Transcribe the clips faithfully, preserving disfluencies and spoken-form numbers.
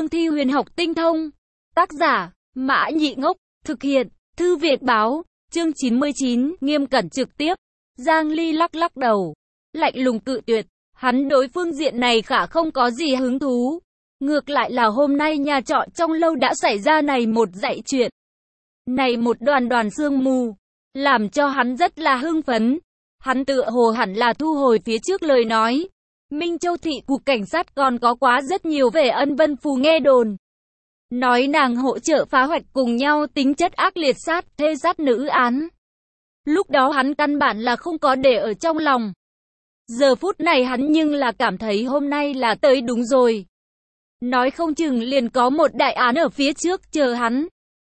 Cương thi huyền học tinh thông. Tác giả, Mã Nhị Ngốc, thực hiện, Thư viện báo, chương chín mươi chín, nghiêm cẩn trực tiếp. Giang Ly lắc lắc đầu, lạnh lùng cự tuyệt, hắn đối phương diện này khả không có gì hứng thú. Ngược lại là hôm nay nhà trọ trong lâu đã xảy ra này một dãy chuyện. Này một đoàn đoàn sương mù, làm cho hắn rất là hưng phấn. Hắn tựa hồ hẳn là thu hồi phía trước lời nói. Minh Châu thị cục cảnh sát còn có quá rất nhiều về Ân Vân Phù nghe đồn. Nói nàng hỗ trợ phá hoạch cùng nhau tính chất ác liệt sát, thê sát nữ án. Lúc đó hắn căn bản là không có để ở trong lòng. Giờ phút này hắn nhưng là cảm thấy hôm nay là tới đúng rồi. Nói không chừng liền có một đại án ở phía trước chờ hắn.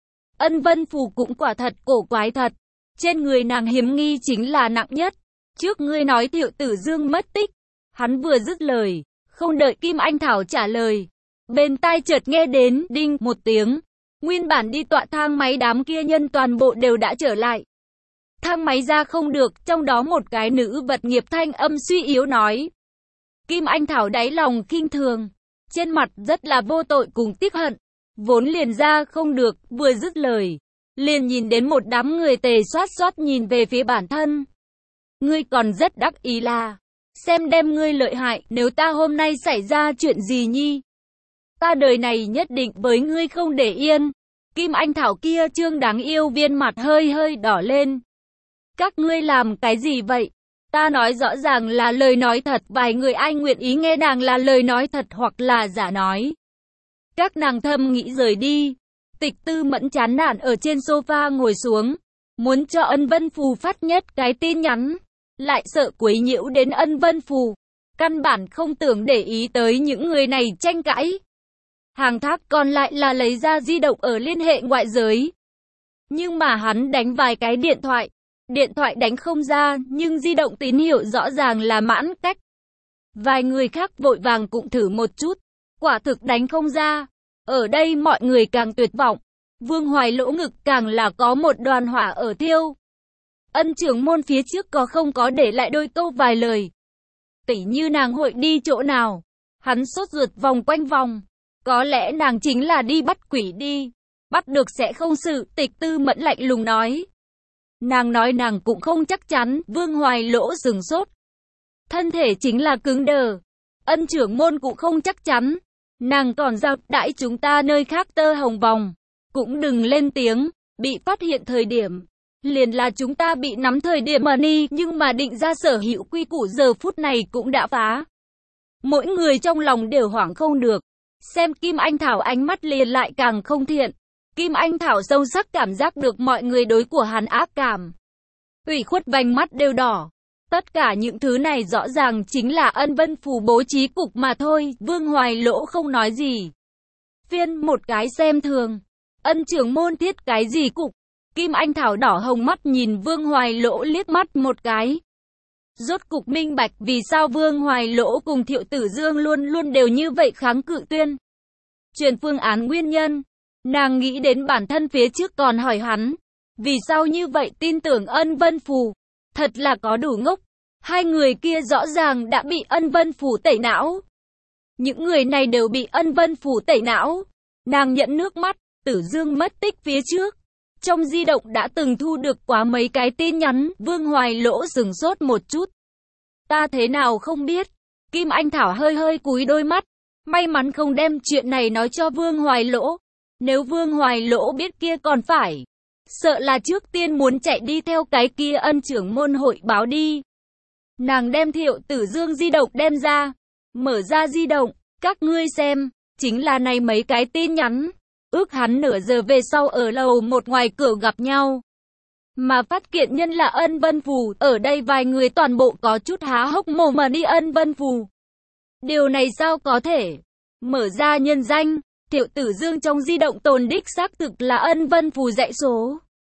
Ân Vân Phù cũng quả thật cổ quái thật. Trên người nàng hiếm nghi chính là nặng nhất. Trước ngươi nói Thiệu Tử Dương mất tích. Hắn vừa dứt lời, không đợi Kim Anh Thảo trả lời. Bên tai chợt nghe đến đinh một tiếng. Nguyên bản đi tọa thang máy đám kia nhân toàn bộ đều đã trở lại. Thang máy ra không được, trong đó một cái nữ vật nghiệp thanh âm suy yếu nói. Kim Anh Thảo đáy lòng khinh thường, trên mặt rất là vô tội cùng tiếc hận. Vốn liền ra không được, vừa dứt lời, liền nhìn đến một đám người tề xoát xoát nhìn về phía bản thân. Ngươi còn rất đắc ý là, xem đem ngươi lợi hại, nếu ta hôm nay xảy ra chuyện gì nhi. Ta đời này nhất định với ngươi không để yên. Kim Anh Thảo kia trương đáng yêu viên mặt hơi hơi đỏ lên. Các ngươi làm cái gì vậy? Ta nói rõ ràng là lời nói thật, vài người ai nguyện ý nghe nàng là lời nói thật hoặc là giả nói. Các nàng thầm nghĩ rời đi. Tịch Tư Mẫn chán nản ở trên sofa ngồi xuống, muốn cho Ân Vân Phù phát nhất cái tin nhắn, lại sợ quấy nhiễu đến Ân Vân Phù, căn bản không tưởng để ý tới những người này tranh cãi. Hàng Thác còn lại là lấy ra di động ở liên hệ ngoại giới. Nhưng mà hắn đánh vài cái điện thoại, điện thoại đánh không ra, nhưng di động tín hiệu rõ ràng là mãn cách. Vài người khác vội vàng cũng thử một chút, quả thực đánh không ra. Ở đây mọi người càng tuyệt vọng, Vương Hoài lỗ ngực càng là có một đoàn hỏa ở thiêu. Ân trưởng môn phía trước có không có để lại đôi câu vài lời. Tỉ như nàng hội đi chỗ nào, hắn sốt ruột vòng quanh vòng. Có lẽ nàng chính là đi bắt quỷ đi, bắt được sẽ không sự, Tịch Tư Mẫn lạnh lùng nói. Nàng nói nàng cũng không chắc chắn, Vương Hoài lỗ sừng sốt. Thân thể chính là cứng đờ, Ân trưởng môn cũng không chắc chắn. Nàng còn giao đãi chúng ta nơi khác tơ hồng vòng, cũng đừng lên tiếng, bị phát hiện thời điểm. Liền là chúng ta bị nắm thời điểm mà đi, nhưng mà định ra sở hữu quy củ giờ phút này cũng đã phá. Mỗi người trong lòng đều hoảng không được. Xem Kim Anh Thảo ánh mắt liền lại càng không thiện. Kim Anh Thảo sâu sắc cảm giác được mọi người đối của hắn ác cảm. Ủy khuất vành mắt đều đỏ. Tất cả những thứ này rõ ràng chính là Ân Vân Phù bố trí cục mà thôi. Vương Hoài lỗ không nói gì. Phiên một cái xem thường. Ân trưởng môn thiết cái gì cục. Kim Anh Thảo đỏ hồng mắt nhìn Vương Hoài lỗ liếc mắt một cái. Rốt cục minh bạch vì sao Vương Hoài lỗ cùng Thiệu Tử Dương luôn luôn đều như vậy kháng cự tuyên truyền phương án nguyên nhân. Nàng nghĩ đến bản thân phía trước còn hỏi hắn, vì sao như vậy tin tưởng Ân Vân Phù, thật là có đủ ngốc. Hai người kia rõ ràng đã bị Ân Vân Phù tẩy não. Những người này đều bị Ân Vân Phù tẩy não. Nàng nhận nước mắt, Tử Dương mất tích phía trước. Trong di động đã từng thu được quá mấy cái tin nhắn, Vương Hoài lỗ sừng sốt một chút. Ta thế nào không biết. Kim Anh Thảo hơi hơi cúi đôi mắt. May mắn không đem chuyện này nói cho Vương Hoài lỗ. Nếu Vương Hoài lỗ biết kia còn phải. Sợ là trước tiên muốn chạy đi theo cái kia Ân trưởng môn hội báo đi. Nàng đem Thiệu Tử Dương di động đem ra. Mở ra di động, các ngươi xem. Chính là này mấy cái tin nhắn. Ước hắn nửa giờ về sau ở lầu một ngoài cửa gặp nhau. Mà phát kiện nhân là Ân Vân Phù, ở đây vài người toàn bộ có chút há hốc mồm mà đi Ân Vân Phù. Điều này sao có thể? Mở ra nhân danh, Thiệu Tử Dương trong di động tồn đích xác thực là Ân Vân Phù dãy số.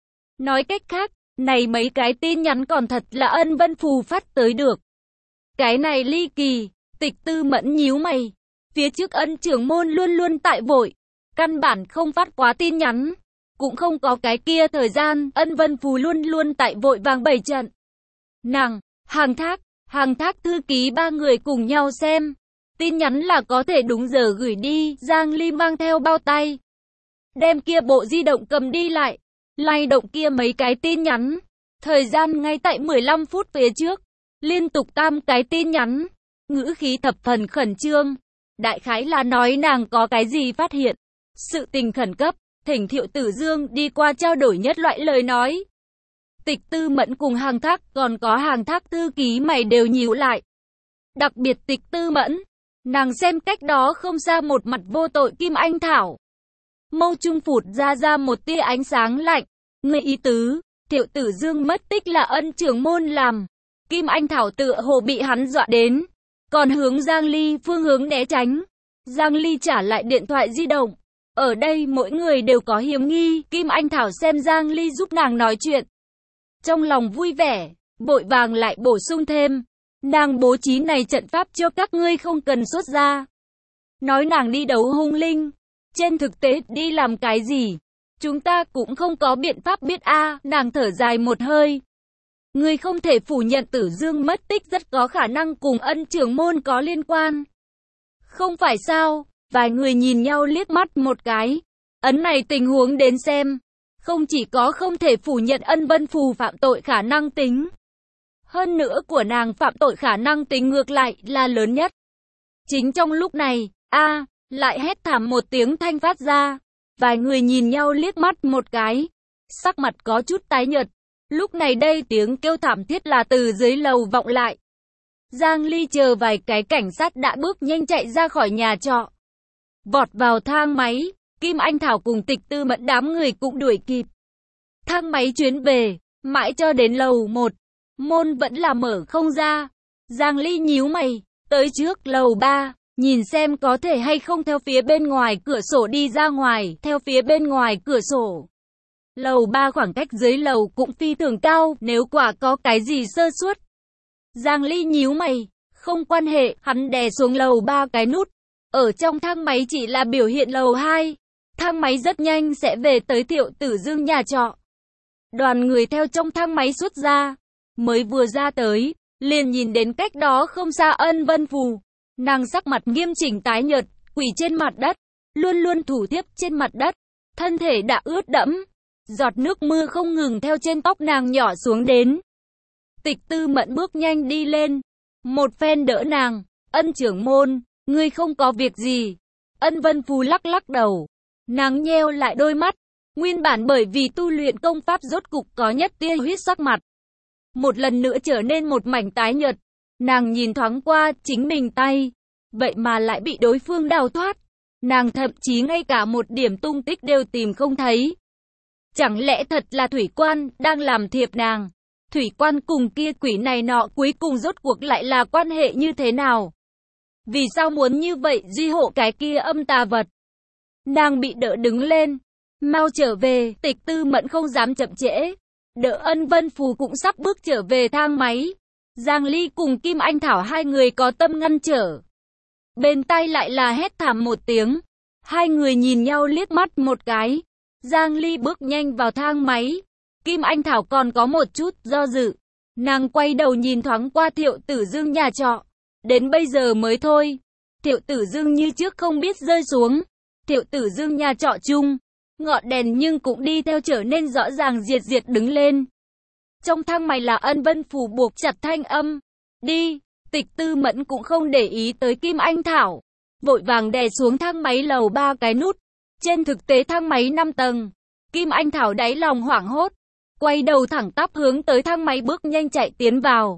Nói cách khác, này mấy cái tin nhắn còn thật là Ân Vân Phù phát tới được. Cái này ly kỳ, Tịch Tư Mẫn nhíu mày. Phía trước Ân trưởng môn luôn luôn tại vội, căn bản không phát quá tin nhắn. Cũng không có cái kia thời gian, Ân Vân Phù luôn luôn tại vội vàng bày trận. Nàng, Hàng Thác, Hàng Thác thư ký ba người cùng nhau xem. Tin nhắn là có thể đúng giờ gửi đi. Giang Ly mang theo bao tay, đem kia bộ di động cầm đi lại, lay động kia mấy cái tin nhắn. Thời gian ngay tại mười lăm phút phía trước, liên tục tam cái tin nhắn, ngữ khí thập phần khẩn trương. Đại khái là nói nàng có cái gì phát hiện, sự tình khẩn cấp, thỉnh Thiệu Tử Dương đi qua trao đổi nhất loại lời nói. Tịch Tư Mẫn cùng Hàng Thác còn có Hàng Thác thư ký mày đều nhíu lại. Đặc biệt Tịch Tư Mẫn, nàng xem cách đó không xa một mặt vô tội Kim Anh Thảo. Mâu trung phụt ra ra một tia ánh sáng lạnh, người ý tứ, Thiệu Tử Dương mất tích là ân trưởng môn làm. Kim Anh Thảo tựa hồ bị hắn dọa đến, còn hướng Giang Ly phương hướng né tránh. Giang Ly trả lại điện thoại di động. Ở đây mỗi người đều có hiểm nghi, Kim Anh Thảo xem Giang Ly giúp nàng nói chuyện, trong lòng vui vẻ, vội vàng lại bổ sung thêm, nàng bố trí này trận pháp cho các ngươi không cần xuất ra. Nói nàng đi đấu hung linh, trên thực tế đi làm cái gì, chúng ta cũng không có biện pháp biết a. À, nàng thở dài một hơi. Ngươi không thể phủ nhận Tử Dương mất tích rất có khả năng cùng ân trưởng môn có liên quan. Không phải sao? Vài người nhìn nhau liếc mắt một cái. Ấn này tình huống đến xem, không chỉ có không thể phủ nhận Ân Vân Phù phạm tội khả năng tính, hơn nữa của nàng phạm tội khả năng tính ngược lại là lớn nhất. Chính trong lúc này, a lại hét thảm một tiếng thanh phát ra. Vài người nhìn nhau liếc mắt một cái, sắc mặt có chút tái nhợt. Lúc này đây tiếng kêu thảm thiết là từ dưới lầu vọng lại. Giang Ly chờ vài cái cảnh sát đã bước nhanh chạy ra khỏi nhà trọ, vọt vào thang máy. Kim Anh Thảo cùng Tịch Tư Mẫn đám người cũng đuổi kịp. Thang máy chuyến về, mãi cho đến lầu một, môn vẫn là mở không ra. Giang Ly nhíu mày, tới trước lầu ba, nhìn xem có thể hay không theo phía bên ngoài cửa sổ đi ra ngoài, theo phía bên ngoài cửa sổ. Lầu ba khoảng cách dưới lầu cũng phi thường cao, nếu quả có cái gì sơ suất. Giang Ly nhíu mày, không quan hệ, hắn đè xuống lầu ba cái nút. Ở trong thang máy chỉ là biểu hiện lầu hai. Thang máy rất nhanh sẽ về tới Thiệu Tử Dương nhà trọ. Đoàn người theo trong thang máy xuất ra, mới vừa ra tới, liền nhìn đến cách đó không xa Ân Vân Phù. Nàng sắc mặt nghiêm chỉnh tái nhợt, quỳ trên mặt đất, luôn luôn thủ thiếp trên mặt đất, thân thể đã ướt đẫm, giọt nước mưa không ngừng theo trên tóc nàng nhỏ xuống đến. Tịch Tư Mẫn bước nhanh đi lên, một phen đỡ nàng. Ân trưởng môn, ngươi không có việc gì. Ân Vân Phù lắc lắc đầu, nàng nheo lại đôi mắt. Nguyên bản bởi vì tu luyện công pháp rốt cục có nhất tia huyết sắc mặt, một lần nữa trở nên một mảnh tái nhợt. Nàng nhìn thoáng qua chính mình tay, vậy mà lại bị đối phương đào thoát. Nàng thậm chí ngay cả một điểm tung tích đều tìm không thấy. Chẳng lẽ thật là thủy quan đang làm thiệp nàng? Thủy quan cùng kia quỷ này nọ cuối cùng rốt cuộc lại là quan hệ như thế nào? Vì sao muốn như vậy duy hộ cái kia âm tà vật? Nàng bị đỡ đứng lên, mau trở về. Tịch Tư Mẫn không dám chậm trễ, đỡ Ân Vân Phù cũng sắp bước trở về thang máy. Giang Ly cùng Kim Anh Thảo hai người có tâm ngăn trở, bên tai lại là hét thảm một tiếng. Hai người nhìn nhau liếc mắt một cái. Giang Ly bước nhanh vào thang máy. Kim Anh Thảo còn có một chút do dự, nàng quay đầu nhìn thoáng qua Thiệu Tử Dương nhà trọ. Đến bây giờ mới thôi, Thiệu Tử Dương như trước không biết rơi xuống. Thiệu Tử Dương nhà trọ chung, ngọn đèn nhưng cũng đi theo trở nên rõ ràng diệt diệt đứng lên. Trong thang máy là Ân Vân Phù buộc chặt thanh âm. Đi. Tịch Tư Mẫn cũng không để ý tới Kim Anh Thảo, vội vàng đè xuống thang máy lầu ba cái nút. Trên thực tế thang máy năm tầng. Kim Anh Thảo đáy lòng hoảng hốt, quay đầu thẳng tắp hướng tới thang máy bước nhanh chạy tiến vào.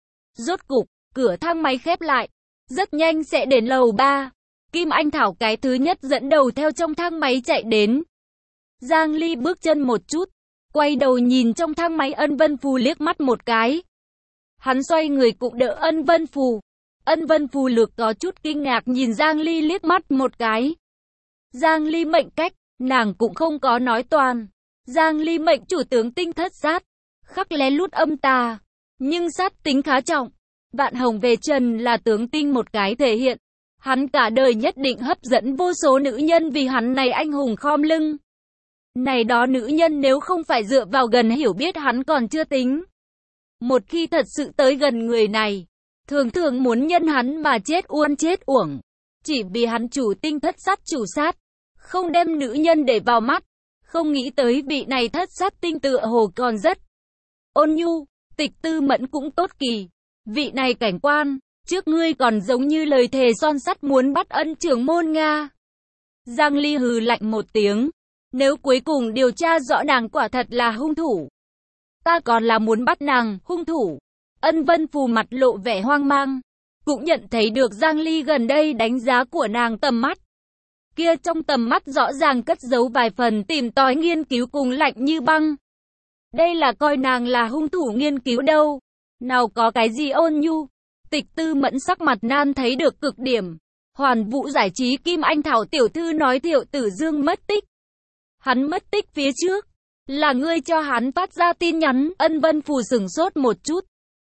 Rốt cục, cửa thang máy khép lại, rất nhanh sẽ đến lầu ba. Kim Anh Thảo cái thứ nhất dẫn đầu theo trong thang máy chạy đến. Giang Ly bước chân một chút, quay đầu nhìn trong thang máy Ân Vân Phù liếc mắt một cái. Hắn xoay người cũng đỡ Ân Vân Phù. Ân Vân Phù lược có chút kinh ngạc nhìn Giang Ly liếc mắt một cái. Giang Ly mệnh cách, nàng cũng không có nói toàn. Giang Ly mệnh chủ tướng tinh thất sát, khắc lén lút âm tà, nhưng sát tính khá trọng. Vạn hồng về trần là tướng tinh một cái thể hiện. Hắn cả đời nhất định hấp dẫn vô số nữ nhân vì hắn này anh hùng khom lưng. Này đó nữ nhân nếu không phải dựa vào gần hiểu biết hắn còn chưa tính. Một khi thật sự tới gần người này, thường thường muốn nhân hắn mà chết uôn chết uổng. Chỉ vì hắn chủ tinh thất sát chủ sát, không đem nữ nhân để vào mắt. Không nghĩ tới vị này thất sát tinh tựa hồ còn rất ôn nhu. Tịch Tư Mẫn cũng tốt kỳ. Vị này cảnh quan, trước ngươi còn giống như lời thề son sắt muốn bắt ân trưởng môn Nga. Giang Ly hừ lạnh một tiếng. Nếu cuối cùng điều tra rõ nàng quả thật là hung thủ, ta còn là muốn bắt nàng, hung thủ. Ân Vân Phù mặt lộ vẻ hoang mang, cũng nhận thấy được Giang Ly gần đây đánh giá của nàng tầm mắt. Kia trong tầm mắt rõ ràng cất giấu vài phần tìm tòi nghiên cứu cùng lạnh như băng. Đây là coi nàng là hung thủ nghiên cứu đâu, nào có cái gì ôn nhu. Tịch Tư Mẫn sắc mặt nan thấy được cực điểm. Hoàn Vũ Giải trí Kim Anh Thảo tiểu thư nói Thiệu Tử Dương mất tích. Hắn mất tích phía trước, là ngươi cho hắn phát ra tin nhắn. Ân Vân Phù sửng sốt một chút.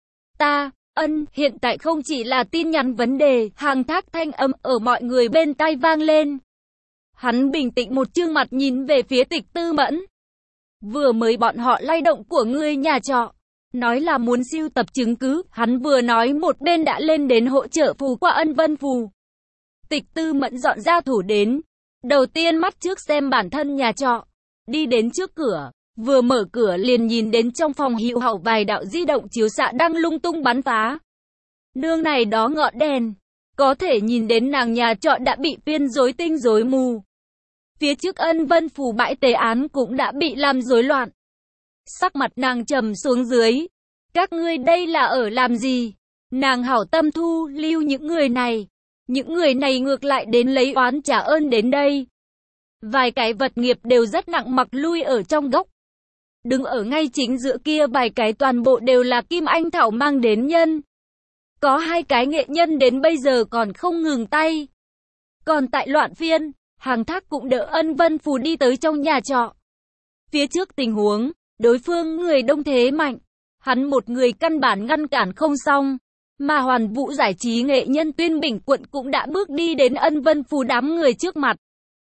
Ta, ân, hiện tại không chỉ là tin nhắn vấn đề, hàng thác thanh âm ở mọi người bên tai vang lên. Hắn bình tĩnh một trương mặt nhìn về phía Tịch Tư Mẫn. Vừa mới bọn họ lay động của ngươi nhà trọ, nói là muốn sưu tập chứng cứ, hắn vừa nói một bên đã lên đến hỗ trợ phù qua Ân Vân Phù. Tịch Tư Mẫn dọn ra thủ đến. Đầu tiên mắt trước xem bản thân nhà trọ, đi đến trước cửa, vừa mở cửa liền nhìn đến trong phòng hữu hậu vài đạo di động chiếu xạ đang lung tung bắn phá. Nương này đó ngọn đèn, có thể nhìn đến nàng nhà trọ đã bị phiên rối tinh rối mù. Phía trước Ân Vân Phù bãi tế án cũng đã bị làm rối loạn. Sắc mặt nàng trầm xuống dưới. Các ngươi đây là ở làm gì? Nàng hảo tâm thu lưu những người này. Những người này ngược lại đến lấy oán trả ơn đến đây. Vài cái vật nghiệp đều rất nặng mặc lui ở trong góc. Đứng ở ngay chính giữa kia vài cái toàn bộ đều là Kim Anh Thảo mang đến nhân. Có hai cái nghệ nhân đến bây giờ còn không ngừng tay. Còn tại loạn phiên, hàng thác cũng đỡ Ân Vân Phù đi tới trong nhà trọ. Phía trước tình huống, đối phương người đông thế mạnh. Hắn một người căn bản ngăn cản không xong. Mà Hoàn Vũ Giải trí nghệ nhân Tuyên Bình Quận cũng đã bước đi đến Ân Vân Phù đám người trước mặt.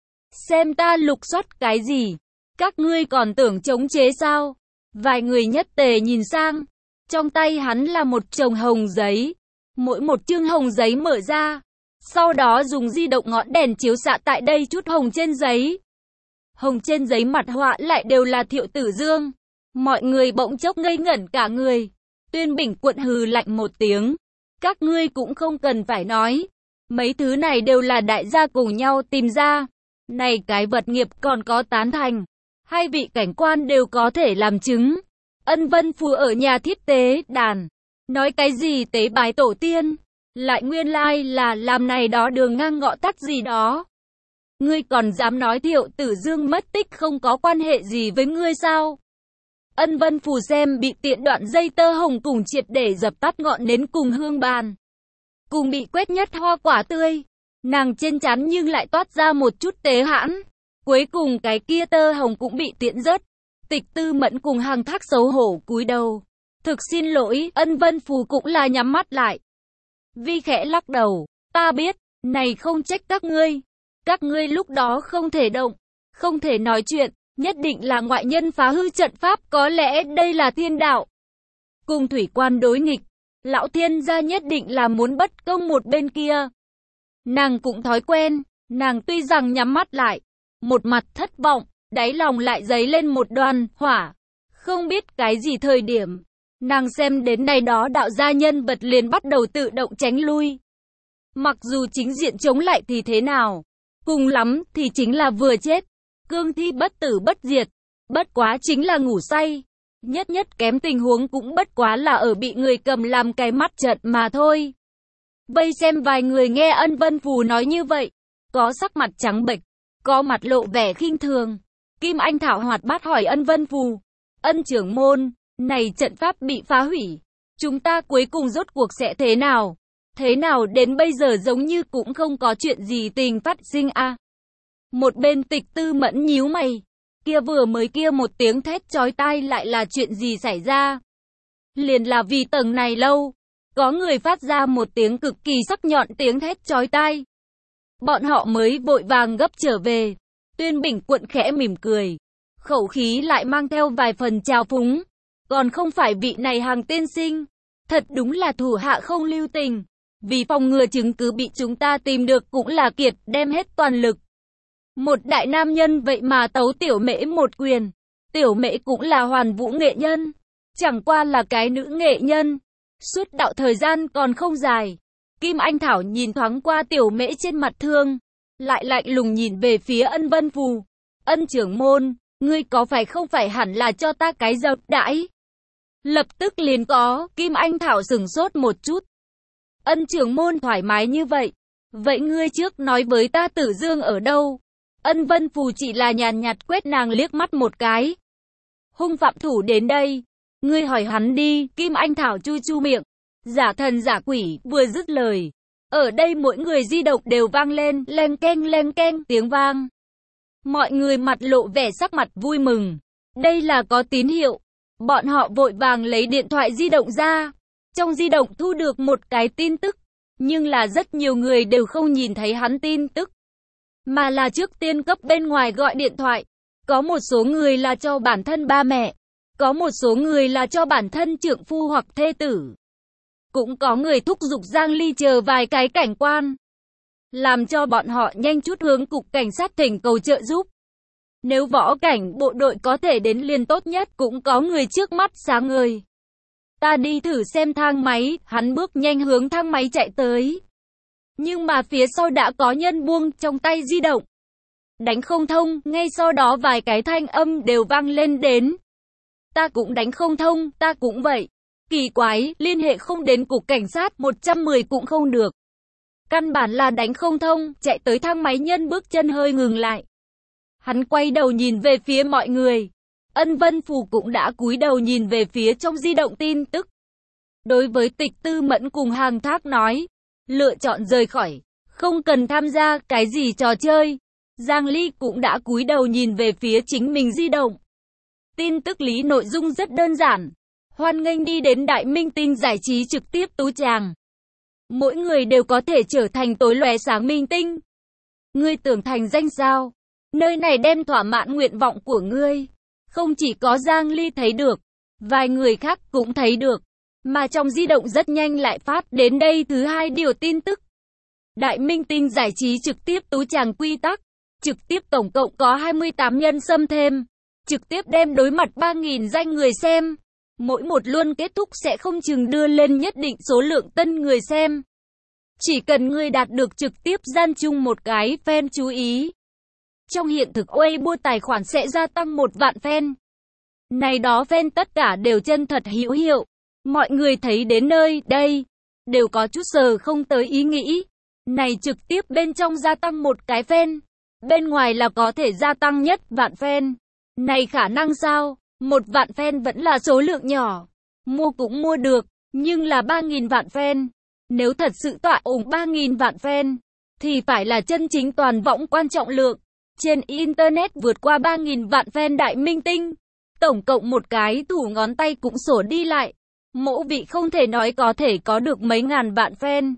Xem ta lục soát cái gì? Các ngươi còn tưởng chống chế sao? Vài người nhất tề nhìn sang. Trong tay hắn là một chồng hồng giấy. Mỗi một chương hồng giấy mở ra. Sau đó dùng di động ngọn đèn chiếu xạ tại đây chút hồng trên giấy. Hồng trên giấy mặt họa lại đều là Thiệu Tử Dương. Mọi người bỗng chốc ngây ngẩn cả người. Tuyên Bình Quận hừ lạnh một tiếng. Các ngươi cũng không cần phải nói. Mấy thứ này đều là đại gia cùng nhau tìm ra. Này cái vật nghiệp còn có tán thành. Hai vị cảnh quan đều có thể làm chứng. Ân Vân Phù ở nhà thiết tế đàn. Nói cái gì tế bái tổ tiên. Lại nguyên lai là làm này đó đường ngang ngõ tắt gì đó. Ngươi còn dám nói Thiệu Tử Dương mất tích không có quan hệ gì với ngươi sao? Ân Vân Phù xem bị tiện đoạn dây tơ hồng cùng triệt để dập tắt ngọn nến cùng hương bàn. Cùng bị quét nhất hoa quả tươi. Nàng trên trán nhưng lại toát ra một chút tế hãn. Cuối cùng cái kia tơ hồng cũng bị tiện rớt. Tịch Tư Mẫn cùng hàng thác xấu hổ cúi đầu. Thực xin lỗi, Ân Vân Phù cũng là nhắm mắt lại. Vi khẽ lắc đầu. Ta biết, này không trách các ngươi. Các ngươi lúc đó không thể động, không thể nói chuyện. Nhất định là ngoại nhân phá hư trận pháp, có lẽ đây là thiên đạo. Cùng thủy quan đối nghịch, lão thiên gia nhất định là muốn bất công một bên kia. Nàng cũng thói quen, nàng tuy rằng nhắm mắt lại, một mặt thất vọng, đáy lòng lại dấy lên một đoàn hỏa. Không biết cái gì thời điểm, nàng xem đến này đó đạo gia nhân vật liền bắt đầu tự động tránh lui. Mặc dù chính diện chống lại thì thế nào, cùng lắm thì chính là vừa chết. Cương thi bất tử bất diệt, bất quá chính là ngủ say. Nhất nhất kém tình huống cũng bất quá là ở bị người cầm làm cái mắt trận mà thôi. Vây xem vài người nghe Ân Vân Phù nói như vậy, có sắc mặt trắng bệch, có mặt lộ vẻ khinh thường. Kim Anh Thảo hoạt bát hỏi Ân Vân Phù, Ân trưởng môn, này trận pháp bị phá hủy, chúng ta cuối cùng rốt cuộc sẽ thế nào? Thế nào đến bây giờ giống như cũng không có chuyện gì tình phát sinh a. À? Một bên Tịch Tư Mẫn nhíu mày, kia vừa mới kia một tiếng thét chói tai lại là chuyện gì xảy ra? Liền là vì tầng này lâu, có người phát ra một tiếng cực kỳ sắc nhọn tiếng thét chói tai. Bọn họ mới vội vàng gấp trở về. Tuyên Bình Quận khẽ mỉm cười, khẩu khí lại mang theo vài phần trào phúng. Còn không phải vị này Hàng tiên sinh, Thật đúng là thủ hạ không lưu tình. Vì phòng ngừa chứng cứ bị chúng ta tìm được cũng là kiệt đem hết toàn lực. Một đại nam nhân vậy mà tấu tiểu mễ một quyền. Tiểu mễ cũng là hoàn vũ nghệ nhân. Chẳng qua là cái nữ nghệ nhân. Suốt đạo thời gian còn không dài. Kim Anh Thảo nhìn thoáng qua tiểu mễ trên mặt thương. Lại lạnh lùng nhìn về phía Ân Vân Phù. Ân trưởng môn, ngươi có phải không phải hẳn là cho ta cái dập đãi? Lập tức liền có, Kim Anh Thảo sửng sốt một chút. Ân trưởng môn thoải mái như vậy. Vậy ngươi trước nói với ta Tử Dương ở đâu? Ân Vân Phù chỉ là nhàn nhạt quét nàng liếc mắt một cái. Hung phạm thủ đến đây. Ngươi hỏi hắn đi, Kim Anh Thảo chu chu miệng. Giả thần giả quỷ, vừa dứt lời. Ở đây mỗi người di động đều vang lên, leng keng leng keng tiếng vang. Mọi người mặt lộ vẻ sắc mặt vui mừng. Đây là có tín hiệu. Bọn họ vội vàng lấy điện thoại di động ra. Trong di động thu được một cái tin tức. Nhưng là rất nhiều người đều không nhìn thấy hắn tin tức. Mà là trước tiên cấp bên ngoài gọi điện thoại. Có một số người là cho bản thân ba mẹ. Có một số người là cho bản thân trượng phu hoặc thê tử. Cũng có người thúc giục Giang Ly chờ vài cái cảnh quan. Làm cho bọn họ nhanh chút hướng cục cảnh sát thỉnh cầu trợ giúp. Nếu võ cảnh bộ đội có thể đến liền tốt nhất, cũng có người trước mắt sáng ngời. Ta đi thử xem thang máy, hắn bước nhanh hướng thang máy chạy tới. Nhưng mà phía sau đã có nhân buông trong tay di động. Đánh không thông, ngay sau đó vài cái thanh âm đều vang lên đến. Ta cũng đánh không thông, ta cũng vậy. Kỳ quái, liên hệ không đến cục cảnh sát một trăm mười cũng không được. Căn bản là đánh không thông, chạy tới thang máy nhân bước chân hơi ngừng lại. Hắn quay đầu nhìn về phía mọi người. Ân Vân Phù cũng đã cúi đầu nhìn về phía trong di động tin tức. Đối với Tịch Tư Mẫn cùng Hàng Thác nói, lựa chọn rời khỏi, không cần tham gia cái gì trò chơi. Giang Ly cũng đã cúi đầu nhìn về phía chính mình di động. Tin tức lý nội dung rất đơn giản. Hoan nghênh đi đến Đại Minh Tinh giải trí trực tiếp tú tràng. Mỗi người đều có thể trở thành tối lóe sáng minh tinh. Ngươi tưởng thành danh sao? Nơi này đem thỏa mãn nguyện vọng của ngươi. Không chỉ có Giang Ly thấy được, vài người khác cũng thấy được. Mà trong di động rất nhanh lại phát đến đây thứ hai điều tin tức. Đại Minh Tinh giải trí trực tiếp tú tràng quy tắc. Trực tiếp tổng cộng có hai mươi tám nhân xâm thêm. Trực tiếp đem đối mặt ba nghìn danh người xem. Mỗi một luôn kết thúc sẽ không chừng đưa lên nhất định số lượng tân người xem. Chỉ cần ngươi đạt được trực tiếp gian chung một cái fan chú ý. Trong hiện thực Weibo tài khoản sẽ gia tăng một vạn fan. Này đó fan tất cả đều chân thật hữu hiệu. Mọi người thấy đến nơi đây, đều có chút sờ không tới ý nghĩ. Này trực tiếp bên trong gia tăng một cái fan. Bên ngoài là có thể gia tăng nhất vạn fan. Này khả năng sao? Một vạn fan vẫn là số lượng nhỏ. Mua cũng mua được, nhưng là ba nghìn vạn fan. Nếu thật sự tọa ủng ba nghìn vạn fan, thì phải là chân chính toàn võng quan trọng lượng. Trên Internet vượt qua ba nghìn vạn fan Đại Minh Tinh. Tổng cộng một cái thủ ngón tay cũng sổ đi lại. Mỗ vị không thể nói có thể có được mấy ngàn vạn fan.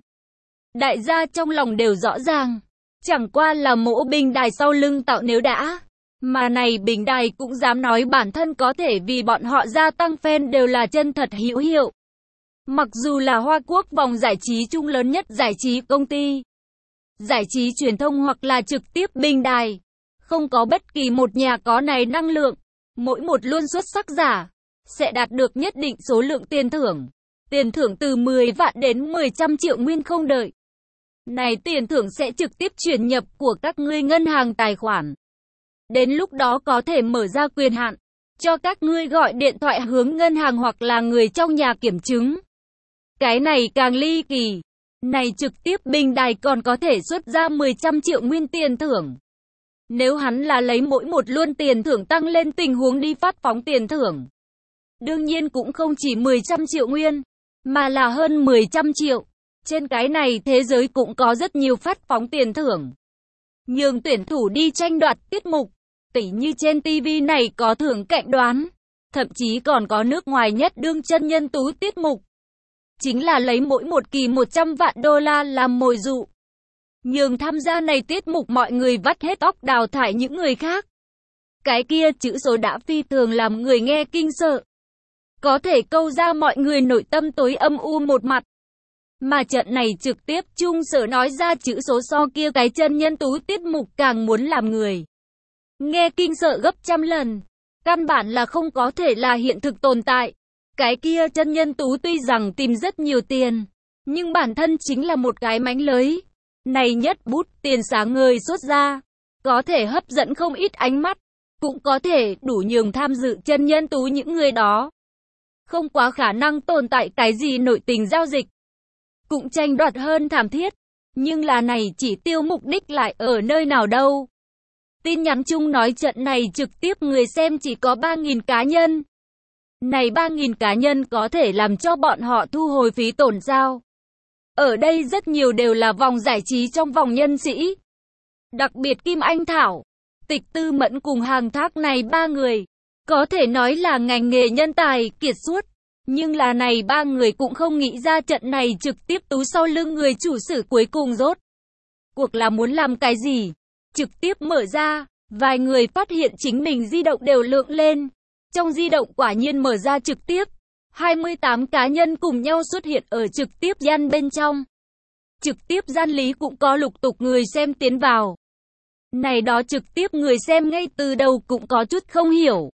Đại gia trong lòng đều rõ ràng. Chẳng qua là mỗ bình đài sau lưng tạo nếu đã. Mà này bình đài cũng dám nói bản thân có thể vì bọn họ gia tăng fan đều là chân thật hữu hiệu. Mặc dù là Hoa Quốc vòng giải trí chung lớn nhất giải trí công ty, giải trí truyền thông hoặc là trực tiếp bình đài, không có bất kỳ một nhà có này năng lượng. Mỗi một luôn xuất sắc giả sẽ đạt được nhất định số lượng tiền thưởng. Tiền thưởng từ mười vạn đến mười trăm triệu nguyên không đợi. Này tiền thưởng sẽ trực tiếp chuyển nhập của các ngươi ngân hàng tài khoản. Đến lúc đó có thể mở ra quyền hạn cho các ngươi gọi điện thoại hướng ngân hàng hoặc là người trong nhà kiểm chứng. Cái này càng ly kỳ. Này trực tiếp bình đài còn có thể xuất ra mười trăm triệu nguyên tiền thưởng. Nếu hắn là lấy mỗi một luôn tiền thưởng tăng lên tình huống đi phát phóng tiền thưởng. Đương nhiên cũng không chỉ mười trăm triệu nguyên, mà là hơn mười trăm triệu. Trên cái này thế giới cũng có rất nhiều phát phóng tiền thưởng. Nhường tuyển thủ đi tranh đoạt tiết mục. Tỉ như trên ti vi này có thưởng cạnh đoán. Thậm chí còn có nước ngoài nhất đương chân nhân tú tiết mục. Chính là lấy mỗi một kỳ một trăm vạn đô la làm mồi dụ. Nhường tham gia này tiết mục mọi người vắt hết óc đào thải những người khác. Cái kia chữ số đã phi thường làm người nghe kinh sợ. có thể câu ra mọi người nội tâm tối âm u một mặt. Mà trận này trực tiếp Trung Sở nói ra chữ số so kia cái chân nhân tú tiết mục càng muốn làm người nghe kinh sợ gấp trăm lần. Căn bản là không có thể là hiện thực tồn tại. Cái kia chân nhân tú tuy rằng tìm rất nhiều tiền, nhưng bản thân chính là một cái mánh lưới. Này nhất bút tiền sáng ngời xuất ra, có thể hấp dẫn không ít ánh mắt, cũng có thể đủ nhường tham dự chân nhân tú những người đó. Không quá khả năng tồn tại cái gì nội tình giao dịch, cũng tranh đoạt hơn thảm thiết. Nhưng là này chỉ tiêu mục đích lại ở nơi nào đâu. Tin nhắn chung nói trận này trực tiếp người xem chỉ có ba nghìn cá nhân. Này ba nghìn cá nhân có thể làm cho bọn họ thu hồi phí tổn sao? Ở đây rất nhiều đều là vòng giải trí trong vòng nhân sĩ. Đặc biệt Kim Anh Thảo, Tịch Tư Mẫn cùng Hàng Thác này ba người, có thể nói là ngành nghề nhân tài kiệt xuất. Nhưng là này ba người cũng không nghĩ ra trận này trực tiếp tú sau lưng người chủ sử cuối cùng rốt cuộc là muốn làm cái gì. Trực tiếp mở ra, vài người phát hiện chính mình di động đều lượng lên. Trong di động quả nhiên mở ra trực tiếp, hai mươi tám cá nhân cùng nhau xuất hiện ở trực tiếp gian bên trong. Trực tiếp gian lý cũng có lục tục người xem tiến vào. Này đó trực tiếp người xem ngay từ đầu cũng có chút không hiểu.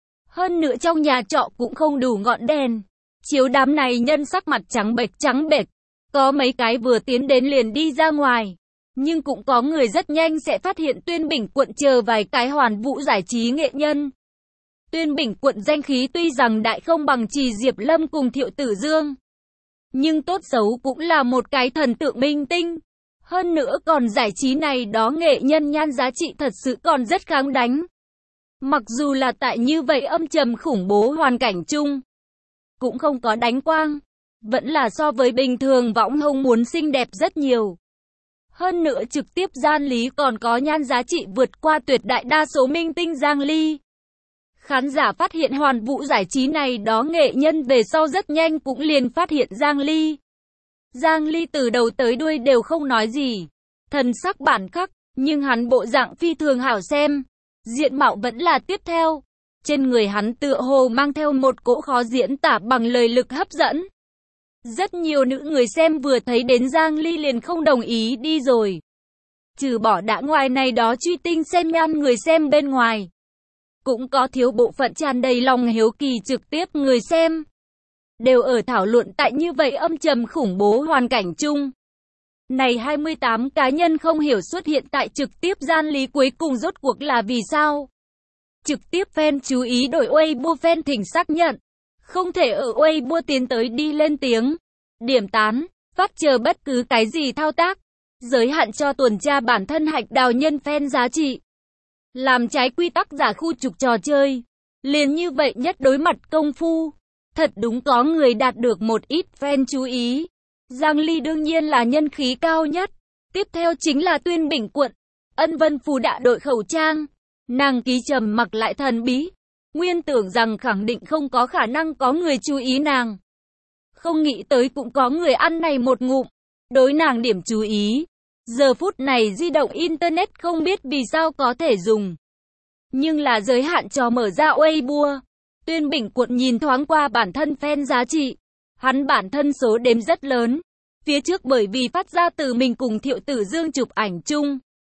Hơn nữa trong nhà trọ cũng không đủ ngọn đèn, chiếu đám này nhân sắc mặt trắng bệch trắng bệch. Có mấy cái vừa tiến đến liền đi ra ngoài. Nhưng cũng có người rất nhanh sẽ phát hiện Tuyên Bình quận chờ vài cái hoàn vũ giải trí nghệ nhân. Tuyên Bình quận danh khí tuy rằng đại không bằng Trì Diệp Lâm cùng Thiệu Tử Dương, nhưng tốt xấu cũng là một cái thần tượng minh tinh. Hơn nữa còn giải trí này đó nghệ nhân nhan giá trị thật sự còn rất kháng đánh. Mặc dù là tại như vậy âm trầm khủng bố hoàn cảnh chung, cũng không có đánh quang, vẫn là so với bình thường võng hồng muốn xinh đẹp rất nhiều. Hơn nữa trực tiếp gian lý còn có nhan giá trị vượt qua tuyệt đại đa số minh tinh Giang Ly. Khán giả phát hiện hoàn vũ giải trí này đó nghệ nhân về sau rất nhanh cũng liền phát hiện Giang Ly. Giang Ly từ đầu tới đuôi đều không nói gì, thần sắc bản khắc, nhưng hắn bộ dạng phi thường hảo xem, diện mạo vẫn là tiếp theo. Trên người hắn tựa hồ mang theo một cỗ khó diễn tả bằng lời lực hấp dẫn. Rất nhiều nữ người xem vừa thấy đến Giang Ly liền không đồng ý đi rồi. Trừ bỏ đã ngoài này đó truy tinh xem nhan người xem bên ngoài, cũng có thiếu bộ phận tràn đầy lòng hiếu kỳ trực tiếp người xem. Đều ở thảo luận tại như vậy âm trầm khủng bố hoàn cảnh chung. Này hai mươi tám cá nhân không hiểu xuất hiện tại trực tiếp gian lý cuối cùng rốt cuộc là vì sao. Trực tiếp fan chú ý đổi Weibo fan thỉnh xác nhận. Không thể ở Weibo tiến tới đi lên tiếng, điểm tán, phát chờ bất cứ cái gì thao tác. Giới hạn cho tuần tra bản thân hạch đào nhân fan giá trị. Làm trái quy tắc giả khu trục trò chơi. Liền như vậy nhất đối mặt công phu. Thật đúng có người đạt được một ít fan chú ý. Giang Ly đương nhiên là nhân khí cao nhất. Tiếp theo chính là Tuyên Bình quận. Ân Vân Phù đã đội khẩu trang. Nàng ký trầm mặc lại thần bí. Nguyên tưởng rằng khẳng định không có khả năng có người chú ý nàng. Không nghĩ tới cũng có người ăn này một ngụm. Đối nàng điểm chú ý. Giờ phút này di động Internet không biết vì sao có thể dùng. Nhưng là giới hạn cho mở ra Weibo. Tuyên Bình quận nhìn thoáng qua bản thân fan giá trị. Hắn bản thân số đếm rất lớn. Phía trước bởi vì phát ra từ mình cùng Thiệu Tử Dương chụp ảnh chung.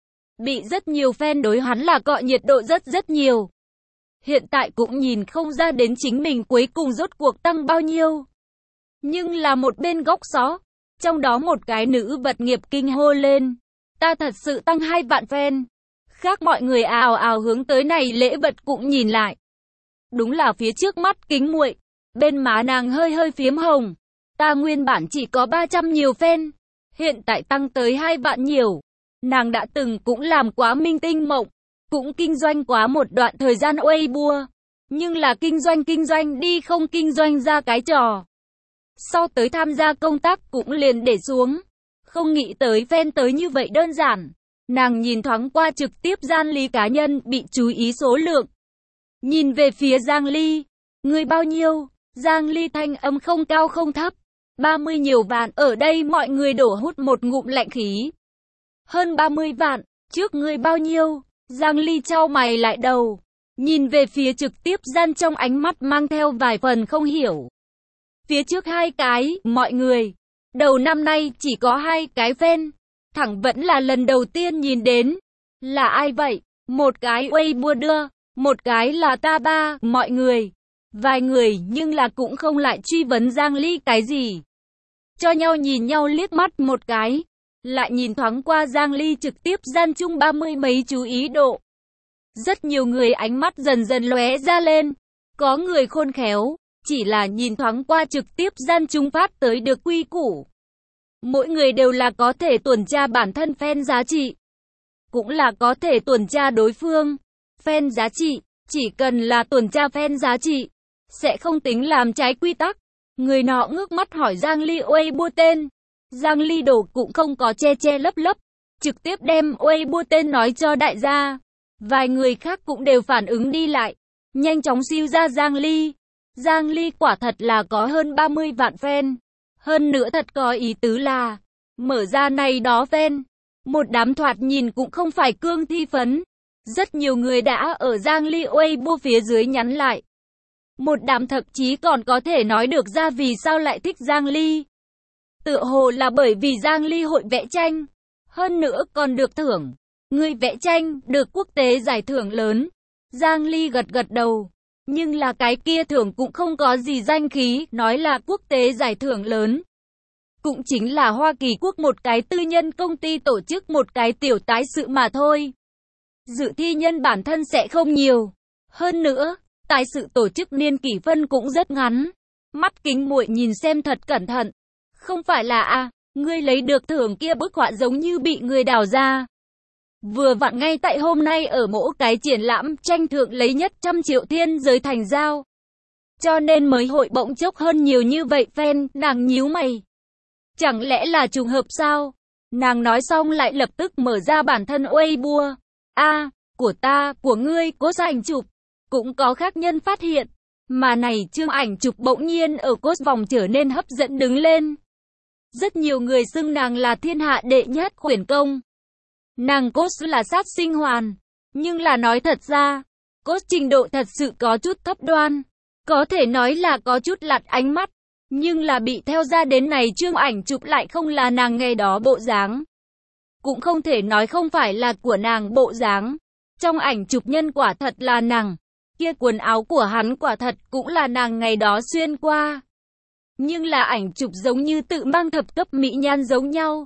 Bị rất nhiều fan đối hắn là cọ nhiệt độ rất rất nhiều. Hiện tại cũng nhìn không ra đến chính mình cuối cùng rốt cuộc tăng bao nhiêu. Nhưng là một bên góc xó, trong đó một cái nữ vật nghiệp kinh hô lên. Ta thật sự tăng hai vạn fan. Khác mọi người ào ào hướng tới này lễ vật cũng nhìn lại. Đúng là phía trước mắt kính muội, bên má nàng hơi hơi phiếm hồng. Ta nguyên bản chỉ có ba trăm nhiều fan, hiện tại tăng tới hai vạn nhiều. Nàng đã từng cũng làm quá minh tinh mộng, cũng kinh doanh quá một đoạn thời gian Weibo. Nhưng là kinh doanh kinh doanh đi không kinh doanh ra cái trò. Sau tới tham gia công tác cũng liền để xuống. Không nghĩ tới fan tới như vậy đơn giản. Nàng nhìn thoáng qua trực tiếp gian lý cá nhân bị chú ý số lượng. Nhìn về phía Giang Ly. Người bao nhiêu? Giang Ly thanh âm không cao không thấp. ba mươi nhiều vạn. Ở đây mọi người đổ hút một ngụm lạnh khí. Hơn ba mươi vạn. Trước người bao nhiêu? Giang Ly chau mày lại đầu. nhìn về phía trực tiếp gian trong ánh mắt mang theo vài phần không hiểu. Phía trước hai cái, mọi người. Đầu năm nay chỉ có hai cái fan. Thẳng vẫn là lần đầu tiên nhìn đến. Là ai vậy? Một cái Weibo đưa, một cái là ta ba, mọi người. Vài người nhưng là cũng không lại truy vấn Giang Ly cái gì. Cho nhau nhìn nhau liếc mắt một cái. Lại nhìn thoáng qua Giang Ly trực tiếp gian chung ba mươi mấy chú ý độ. Rất nhiều người ánh mắt dần dần lóe ra lên. Có người khôn khéo, chỉ là nhìn thoáng qua trực tiếp gian chung phát tới được quy củ. Mỗi người đều là có thể tuần tra bản thân fan giá trị. Cũng là có thể tuần tra đối phương. Fan giá trị, chỉ cần là tuần tra fan giá trị, sẽ không tính làm trái quy tắc. Người nọ ngước mắt hỏi Giang Ly Weibo tên. Giang Ly đổ cũng không có che che lấp lấp, trực tiếp đem Weibo tên nói cho đại gia. Vài người khác cũng đều phản ứng đi lại, nhanh chóng siêu ra Giang Ly. Giang Ly quả thật là có hơn ba mươi vạn fan. Hơn nữa thật có ý tứ là, mở ra này đó fan. Một đám thoạt nhìn cũng không phải cương thi phấn. Rất nhiều người đã ở Giang Ly Weibo phía dưới nhắn lại. Một đám thậm chí còn có thể nói được ra vì sao lại thích Giang Ly. Tựa hồ là bởi vì Giang Ly hội vẽ tranh. Hơn nữa còn được thưởng. Người vẽ tranh được quốc tế giải thưởng lớn. Giang Ly gật gật đầu. Nhưng là cái kia thưởng cũng không có gì danh khí, nói là quốc tế giải thưởng lớn. Cũng chính là Hoa Kỳ quốc một cái tư nhân công ty tổ chức một cái tiểu tái sự mà thôi. Dự thi nhân bản thân sẽ không nhiều. Hơn nữa, tái sự tổ chức niên kỷ phân cũng rất ngắn. Mắt kính muội nhìn xem thật cẩn thận. Không phải là à, ngươi lấy được thưởng kia bức họa giống như bị người đào ra. Vừa vặn ngay tại hôm nay ở mỗi cái triển lãm tranh thượng lấy nhất trăm triệu thiên giới thành giao. Cho nên mới hội bỗng chốc hơn nhiều như vậy fan, nàng nhíu mày. Chẳng lẽ là trùng hợp sao? Nàng nói xong lại lập tức mở ra bản thân Weibo. A, à, của ta, của ngươi, cố ảnh chụp. Cũng có khác nhân phát hiện. Mà này chương ảnh chụp bỗng nhiên ở cốt vòng trở nên hấp dẫn đứng lên. Rất nhiều người xưng nàng là thiên hạ đệ nhất khuyển công. Nàng cốt là sát sinh hoàn. Nhưng là nói thật ra, cốt trình độ thật sự có chút thấp đoan. Có thể nói là có chút lặt ánh mắt. Nhưng là bị theo ra đến này chương ảnh chụp lại không là nàng ngày đó bộ dáng. Cũng không thể nói không phải là của nàng bộ dáng. Trong ảnh chụp nhân quả thật là nàng. Kia quần áo của hắn quả thật cũng là nàng ngày đó xuyên qua. Nhưng là ảnh chụp giống như tự mang thập cấp mỹ nhan giống nhau.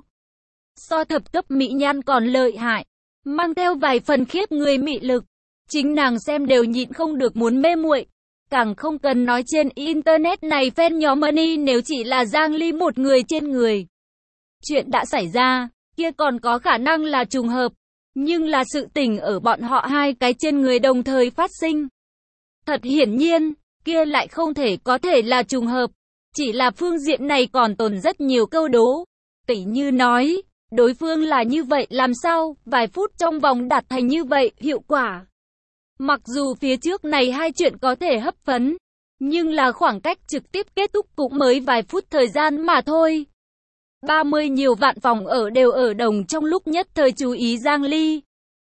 So thập cấp mỹ nhan còn lợi hại. Mang theo vài phần khiếp người mị lực. Chính nàng xem đều nhịn không được muốn mê muội. Càng không cần nói trên internet này fan nhóm money nếu chỉ là Giang Ly một người trên người. Chuyện đã xảy ra, kia còn có khả năng là trùng hợp. Nhưng là sự tình ở bọn họ hai cái trên người đồng thời phát sinh. Thật hiển nhiên, kia lại không thể có thể là trùng hợp. Chỉ là phương diện này còn tồn rất nhiều câu đố. Tỉ như nói, đối phương là như vậy làm sao, vài phút trong vòng đạt thành như vậy, hiệu quả. Mặc dù phía trước này hai chuyện có thể hấp phấn, nhưng là khoảng cách trực tiếp kết thúc cũng mới vài phút thời gian mà thôi. ba mươi nhiều vạn phòng ở đều ở đồng trong lúc nhất thời chú ý Giang Ly.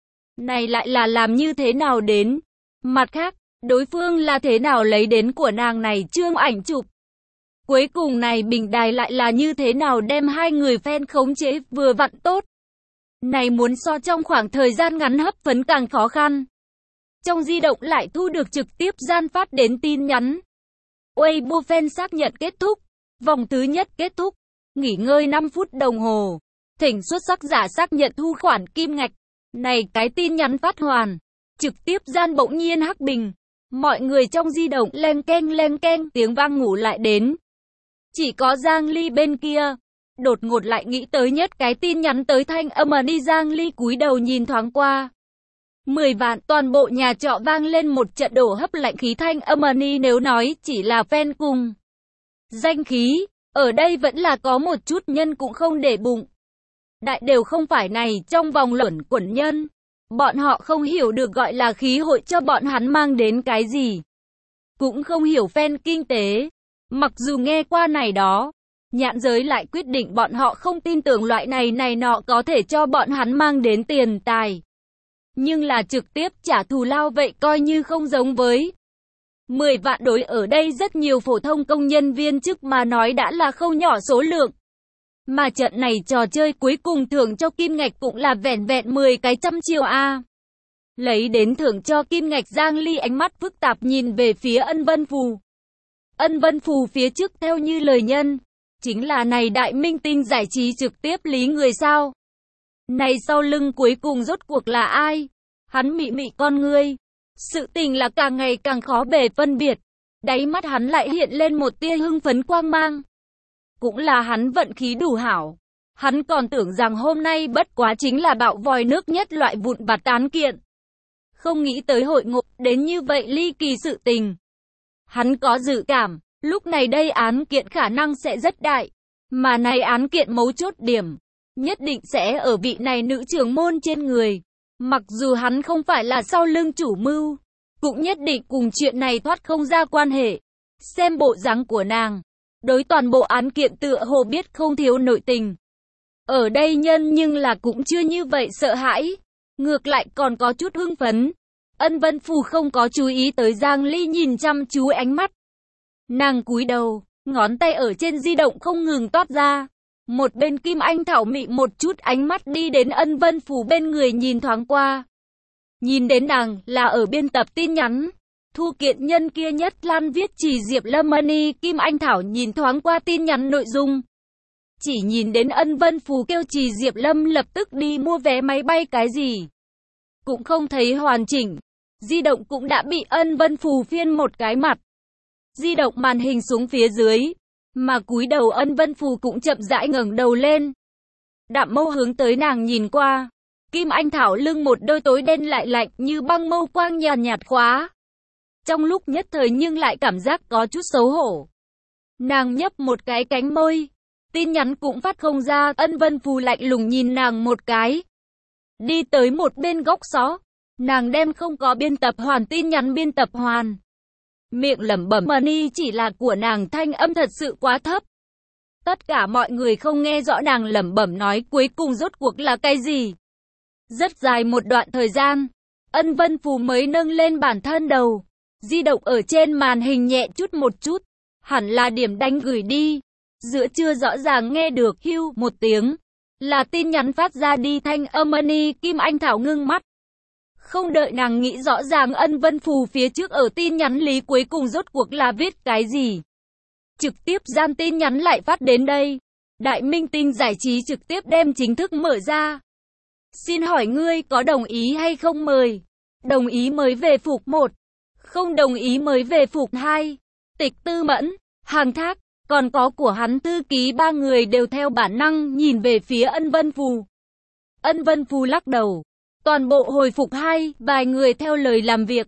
Này lại là làm như thế nào đến? Mặt khác, đối phương là thế nào lấy đến của nàng này chương ảnh chụp? Cuối cùng này bình đài lại là như thế nào đem hai người fan khống chế vừa vặn tốt? Này muốn so trong khoảng thời gian ngắn hấp phấn càng khó khăn. Trong di động lại thu được trực tiếp gian phát đến tin nhắn. Weibo fan xác nhận kết thúc. Vòng thứ nhất kết thúc. Nghỉ ngơi năm phút đồng hồ. Thỉnh xuất sắc giả xác nhận thu khoản kim ngạch. Này cái tin nhắn phát hoàn. Trực tiếp gian bỗng nhiên hắc bình. Mọi người trong di động leng keng leng keng tiếng vang ngủ lại đến. Chỉ có Giang Ly bên kia. Đột ngột lại nghĩ tới nhất cái tin nhắn tới thanh âm đi Giang Ly cúi đầu nhìn thoáng qua. mười vạn toàn bộ nhà trọ vang lên một trận đổ hấp lạnh khí thanh âm ni nếu nói chỉ là fan cùng. Danh khí, ở đây vẫn là có một chút nhân cũng không để bụng. Đại đều không phải này trong vòng luẩn quẩn nhân. Bọn họ không hiểu được gọi là khí hội cho bọn hắn mang đến cái gì. Cũng không hiểu fan kinh tế. Mặc dù nghe qua này đó, nhãn giới lại quyết định bọn họ không tin tưởng loại này này nọ có thể cho bọn hắn mang đến tiền tài. nhưng là trực tiếp trả thù lao vậy coi như không giống với. mười vạn đối ở đây rất nhiều phổ thông công nhân viên chức mà nói đã là không nhỏ số lượng. Mà trận này trò chơi cuối cùng thưởng cho Kim Ngạch cũng là vẻn vẹn mười cái trăm triệu a. Lấy đến thưởng cho Kim Ngạch, Giang Ly ánh mắt phức tạp nhìn về phía Ân Vân Phù. Ân Vân Phù phía trước theo như lời nhân, chính là này đại minh tinh giải trí trực tiếp lý người sao. Này sau lưng cuối cùng rốt cuộc là ai? Hắn mị mị con ngươi. Sự tình là càng ngày càng khó bề phân biệt. Đáy mắt hắn lại hiện lên một tia hưng phấn quang mang. Cũng là hắn vận khí đủ hảo. Hắn còn tưởng rằng hôm nay bất quá chính là bạo vòi nước nhất loại vụn vặt án kiện. Không nghĩ tới hội ngộ đến như vậy ly kỳ sự tình. Hắn có dự cảm, lúc này đây án kiện khả năng sẽ rất đại. Mà này án kiện mấu chốt điểm, nhất định sẽ ở vị này nữ trưởng môn trên người. Mặc dù hắn không phải là sau lưng chủ mưu, cũng nhất định cùng chuyện này thoát không ra quan hệ. Xem bộ dáng của nàng, đối toàn bộ án kiện tựa hồ biết không thiếu nội tình. Ở đây nhân nhưng là cũng chưa như vậy sợ hãi, ngược lại còn có chút hưng phấn. Ân Vân Phù không có chú ý tới Giang Ly nhìn chăm chú ánh mắt. Nàng cúi đầu, ngón tay ở trên di động không ngừng toát ra. Một bên Kim Anh Thảo mị một chút ánh mắt đi đến Ân Vân Phù bên người nhìn thoáng qua. Nhìn đến nàng là ở biên tập tin nhắn. Thu kiện nhân kia nhất Lan viết chỉ Diệp Lâm Money. Kim Anh Thảo nhìn thoáng qua tin nhắn nội dung. Chỉ nhìn đến Ân Vân Phù kêu chỉ Diệp Lâm lập tức đi mua vé máy bay cái gì. Cũng không thấy hoàn chỉnh. Di động cũng đã bị Ân Vân Phù phiên một cái mặt. Di động màn hình xuống phía dưới. Mà cúi đầu Ân Vân Phù cũng chậm rãi ngẩng đầu lên. Đạm mâu hướng tới nàng nhìn qua. Kim Anh Thảo lưng một đôi tối đen lại lạnh như băng mâu quang nhàn nhạt, nhạt khóa. Trong lúc nhất thời nhưng lại cảm giác có chút xấu hổ. Nàng nhấp một cái cánh môi. Tin nhắn cũng phát không ra. Ân Vân Phù lạnh lùng nhìn nàng một cái. Đi tới một bên góc xó. Nàng đem không có biên tập hoàn tin nhắn biên tập hoàn. Miệng lẩm bẩm money chỉ là của nàng thanh âm thật sự quá thấp. Tất cả mọi người không nghe rõ nàng lẩm bẩm nói cuối cùng rốt cuộc là cái gì. Rất dài một đoạn thời gian, Ân Vân Phù mới nâng lên bản thân đầu. Di động ở trên màn hình nhẹ chút một chút, hẳn là điểm đánh gửi đi. Giữa chưa rõ ràng nghe được hưu một tiếng, là tin nhắn phát ra đi thanh âm money. Kim Anh Thảo ngưng mắt. Không đợi nàng nghĩ rõ ràng Ân Vân Phù phía trước ở tin nhắn lý cuối cùng rốt cuộc là viết cái gì. Trực tiếp gian tin nhắn lại phát đến đây. Đại minh tinh giải trí trực tiếp đem chính thức mở ra. Xin hỏi ngươi có đồng ý hay không mời? Đồng ý mới về phục một. Không đồng ý mới về phục hai. Tịch Tư Mẫn, Hàng Thác, còn có của hắn thư ký ba người đều theo bản năng nhìn về phía Ân Vân Phù. Ân Vân Phù lắc đầu. Toàn bộ hồi phục hai, vài người theo lời làm việc.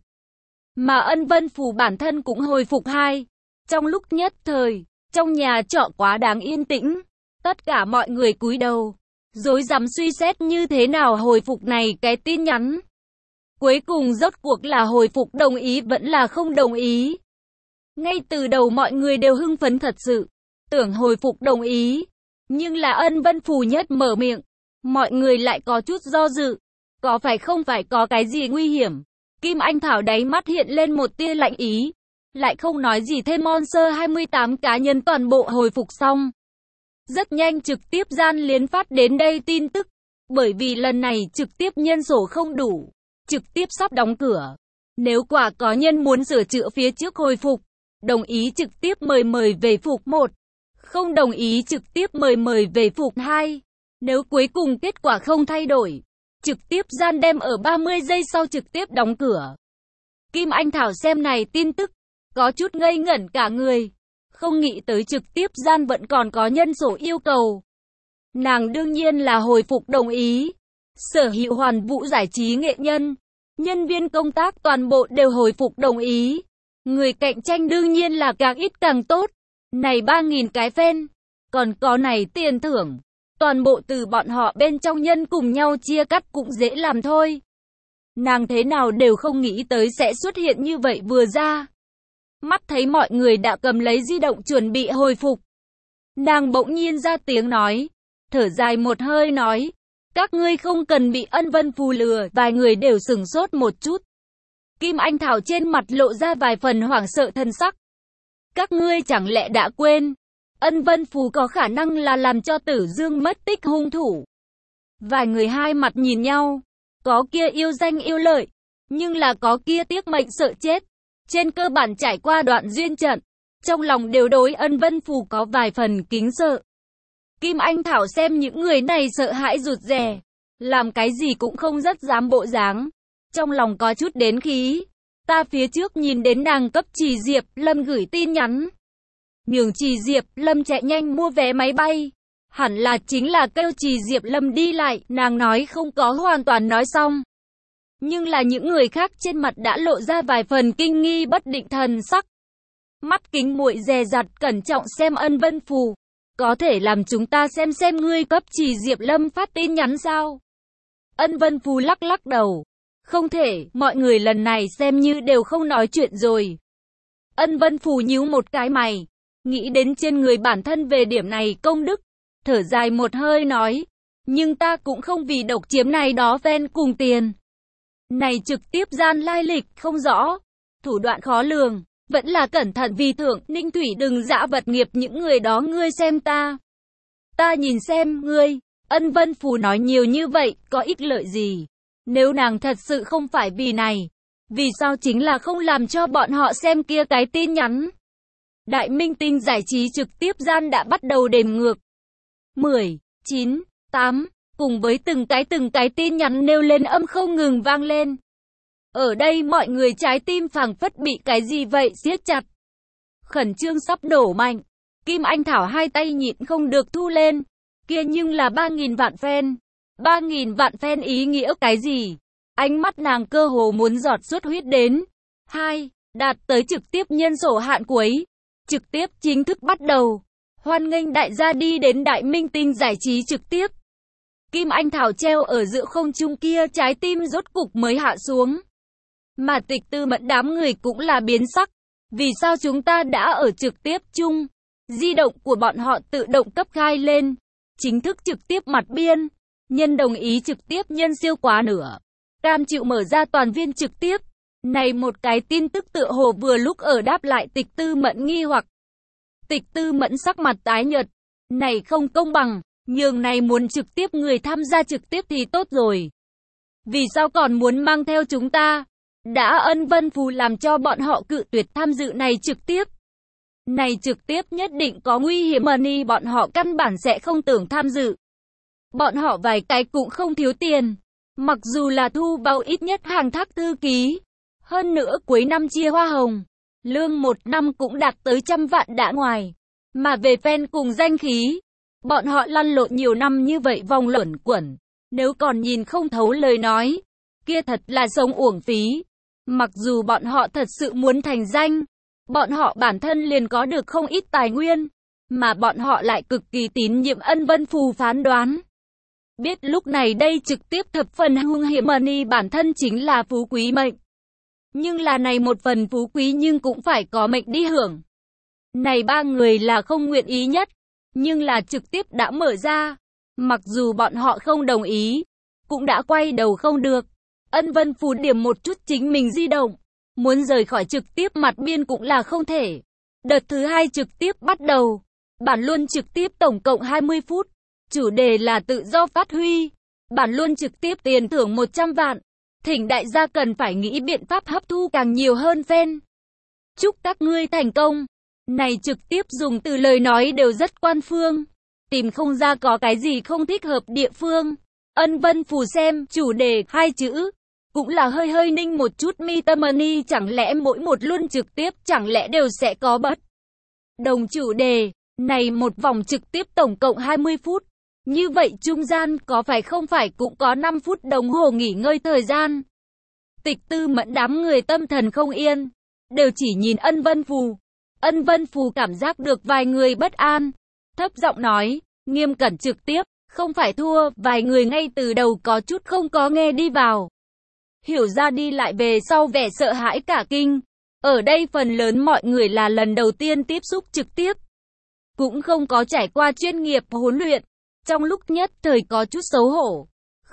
Mà Ân Vân Phù bản thân cũng hồi phục hai. Trong lúc nhất thời, trong nhà trọ quá đáng yên tĩnh. Tất cả mọi người cúi đầu, rối rắm suy xét như thế nào hồi phục này cái tin nhắn. Cuối cùng rốt cuộc là hồi phục đồng ý vẫn là không đồng ý. Ngay từ đầu mọi người đều hưng phấn thật sự, tưởng hồi phục đồng ý. Nhưng là Ân Vân Phù nhất mở miệng, mọi người lại có chút do dự. Có phải không phải có cái gì nguy hiểm? Kim Anh Thảo đáy mắt hiện lên một tia lạnh ý. Lại không nói gì thêm. Monster hai mươi tám cá nhân toàn bộ hồi phục xong. Rất nhanh trực tiếp gian liên phát đến đây tin tức. Bởi vì lần này trực tiếp nhân số không đủ. Trực tiếp sắp đóng cửa. Nếu quả có nhân muốn sửa chữa phía trước hồi phục, đồng ý trực tiếp mời mời về phục một. Không đồng ý trực tiếp mời mời về phục hai. Nếu cuối cùng kết quả không thay đổi, trực tiếp gian đem ở ba mươi giây sau trực tiếp đóng cửa. Kim Anh Thảo xem này tin tức, có chút ngây ngẩn cả người. Không nghĩ tới trực tiếp gian vẫn còn có nhân số yêu cầu. Nàng đương nhiên là hồi phục đồng ý. Sở hữu Hoàn Vũ giải trí nghệ nhân, nhân viên công tác toàn bộ đều hồi phục đồng ý. Người cạnh tranh đương nhiên là càng ít càng tốt. Này ba nghìn cái fan, còn có này tiền thưởng. Toàn bộ từ bọn họ bên trong nhân cùng nhau chia cắt cũng dễ làm thôi. Nàng thế nào đều không nghĩ tới sẽ xuất hiện như vậy vừa ra. Mắt thấy mọi người đã cầm lấy di động chuẩn bị hồi phục. Nàng bỗng nhiên ra tiếng nói. Thở dài một hơi nói. Các ngươi không cần bị Ân Vân Phù lừa, vài người đều sửng sốt một chút. Kim Anh Thảo trên mặt lộ ra vài phần hoảng sợ thân sắc. Các ngươi chẳng lẽ đã quên, Ân Vân Phù có khả năng là làm cho Tử Dương mất tích hung thủ. Vài người hai mặt nhìn nhau, có kia yêu danh yêu lợi, nhưng là có kia tiếc mệnh sợ chết. Trên cơ bản trải qua đoạn duyên trận, trong lòng đều đối Ân Vân Phù có vài phần kính sợ. Kim Anh Thảo xem những người này sợ hãi rụt rè, làm cái gì cũng không rất dám bộ dáng. Trong lòng có chút đến khí. Ta phía trước nhìn đến nàng cấp Trì Diệp Lâm gửi tin nhắn, nhường Trì Diệp Lâm chạy nhanh mua vé máy bay. Hẳn là chính là kêu Trì Diệp Lâm đi lại, nàng nói không có hoàn toàn nói xong. Nhưng là những người khác trên mặt đã lộ ra vài phần kinh nghi bất định thần sắc. Mắt kính muội dè dặt cẩn trọng xem Ân Vân Phù. Có thể làm chúng ta xem xem ngươi cấp Trì Diệp Lâm phát tin nhắn sao? Ân Vân Phù lắc lắc đầu. Không thể, mọi người lần này xem như đều không nói chuyện rồi. Ân Vân Phù nhíu một cái mày, nghĩ đến trên người bản thân về điểm này công đức, thở dài một hơi nói, nhưng ta cũng không vì độc chiếm này đó ven cùng tiền. Này trực tiếp gian lai lịch không rõ, thủ đoạn khó lường, vẫn là cẩn thận vì thưởng, Ninh Thủy đừng dã vật nghiệp những người đó ngươi xem ta. Ta nhìn xem, ngươi, Ân Vân Phù nói nhiều như vậy, có ích lợi gì? Nếu nàng thật sự không phải vì này, vì sao chính là không làm cho bọn họ xem kia cái tin nhắn? Đại Minh Tinh giải trí trực tiếp gian đã bắt đầu đếm ngược. mười, chín, tám, cùng với từng cái từng cái tin nhắn nêu lên âm không ngừng vang lên. Ở đây mọi người trái tim phảng phất bị cái gì vậy siết chặt. Khẩn trương sắp đổ mạnh. Kim Anh Thảo hai tay nhịn không được thu lên. Kia nhưng là ba nghìn vạn fan. ba nghìn vạn fan ý nghĩa cái gì? Ánh mắt nàng cơ hồ muốn giọt suốt huyết đến. hai. Đạt tới trực tiếp nhân sổ hạn cuối. Trực tiếp chính thức bắt đầu. Hoan nghênh đại gia đi đến Đại Minh Tinh giải trí trực tiếp. Kim Anh Thảo treo ở giữa không trung kia trái tim rốt cục mới hạ xuống. Mà Tịch Tư Mẫn đám người cũng là biến sắc. Vì sao chúng ta đã ở trực tiếp chung? Di động của bọn họ tự động cấp khai lên. Chính thức trực tiếp mặt biên. Nhân đồng ý trực tiếp nhân siêu quá nửa. Cam chịu mở ra toàn viên trực tiếp. Này một cái tin tức tựa hồ vừa lúc ở đáp lại Tịch Tư Mẫn nghi hoặc. Tịch Tư Mẫn sắc mặt tái nhợt. Này không công bằng. Nhường này muốn trực tiếp người tham gia trực tiếp thì tốt rồi. Vì sao còn muốn mang theo chúng ta? Đã Ân Vân Phù làm cho bọn họ cự tuyệt tham dự này trực tiếp. Này trực tiếp nhất định có nguy hiểm money, bọn họ căn bản sẽ không tưởng tham dự. Bọn họ vài cái cũng không thiếu tiền. Mặc dù là thu vào ít nhất hàng thác thư ký. Hơn nữa cuối năm chia hoa hồng. Lương một năm cũng đạt tới trăm vạn đã ngoài. Mà về fan cùng danh khí. Bọn họ lăn lộn nhiều năm như vậy vòng luẩn quẩn. Nếu còn nhìn không thấu lời nói. Kia thật là sống uổng phí. Mặc dù bọn họ thật sự muốn thành danh. Bọn họ bản thân liền có được không ít tài nguyên. Mà bọn họ lại cực kỳ tín nhiệm Ân Vân Phù phán đoán. Biết lúc này đây trực tiếp thập phần hung hiểm money bản thân chính là phú quý mệnh. Nhưng là này một phần phú quý nhưng cũng phải có mệnh đi hưởng. Này ba người là không nguyện ý nhất. Nhưng là trực tiếp đã mở ra. Mặc dù bọn họ không đồng ý. Cũng đã quay đầu không được. Ân Vân Phù điểm một chút chính mình di động. Muốn rời khỏi trực tiếp mặt biên cũng là không thể. Đợt thứ hai trực tiếp bắt đầu. Bản luận trực tiếp tổng cộng hai mươi phút. Chủ đề là tự do phát huy. Bản luận trực tiếp tiền thưởng một trăm vạn. Thỉnh đại gia cần phải nghĩ biện pháp hấp thu càng nhiều hơn fan. Chúc các ngươi thành công. Này trực tiếp dùng từ lời nói đều rất quan phương. Tìm không ra có cái gì không thích hợp địa phương. Ân Vân Phù xem chủ đề hai chữ. Cũng là hơi hơi ninh một chút mi tâm money, chẳng lẽ mỗi một luân trực tiếp chẳng lẽ đều sẽ có bất đồng chủ đề. Này một vòng trực tiếp tổng cộng hai mươi phút. Như vậy trung gian có phải không phải cũng có năm phút đồng hồ nghỉ ngơi thời gian. Tịch Tư Mẫn đám người tâm thần không yên. Đều chỉ nhìn Ân Vân Phù. Ân Vân Phù cảm giác được vài người bất an. Thấp giọng nói, nghiêm cẩn trực tiếp, không phải thua, vài người ngay từ đầu có chút không có nghe đi vào. Hiểu ra đi lại về sau vẻ sợ hãi cả kinh. Ở đây phần lớn mọi người là lần đầu tiên tiếp xúc trực tiếp. Cũng không có trải qua chuyên nghiệp huấn luyện. Trong lúc nhất thời có chút xấu hổ.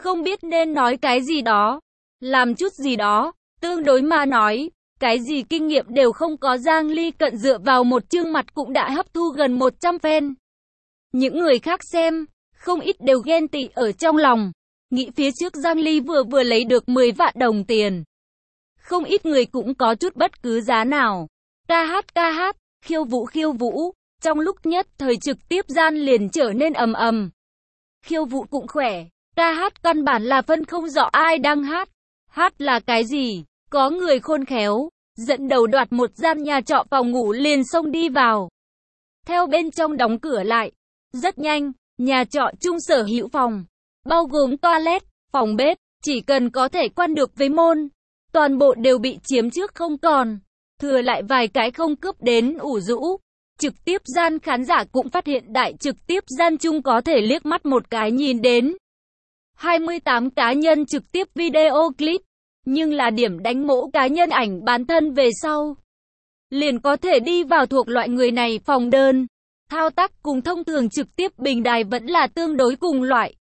không biết nên nói cái gì đó, làm chút gì đó, tương đối mà nói, cái gì kinh nghiệm đều không có. Giang Ly Cận dựa vào một chương mặt cũng đã hấp thu gần một trăm fan. Những người khác xem, không ít đều ghen tị ở trong lòng, nghĩ phía trước Giang Ly vừa vừa lấy được mười vạn đồng tiền. Không ít người cũng có chút bất cứ giá nào. Ca hát ca hát, khiêu vũ khiêu vũ, trong lúc nhất thời trực tiếp gian liền trở nên ầm ầm. Khiêu vũ cũng khỏe, ca hát căn bản là phân không rõ ai đang hát. Hát là cái gì? Có người khôn khéo, dẫn đầu đoạt một gian nhà trọ phòng ngủ liền xông đi vào. Theo bên trong đóng cửa lại. Rất nhanh, nhà trọ chung sở hữu phòng, bao gồm toilet, phòng bếp, chỉ cần có thể quan được với môn, toàn bộ đều bị chiếm trước không còn. Thừa lại vài cái không cướp đến ủ rũ. Trực tiếp gian khán giả cũng phát hiện đại trực tiếp gian chung có thể liếc mắt một cái nhìn đến hai mươi tám cá nhân trực tiếp video clip, nhưng là điểm đánh mỗ cá nhân ảnh bán thân về sau. Liền có thể đi vào thuộc loại người này phòng đơn. Thao tác cùng thông thường trực tiếp bình đài vẫn là tương đối cùng loại.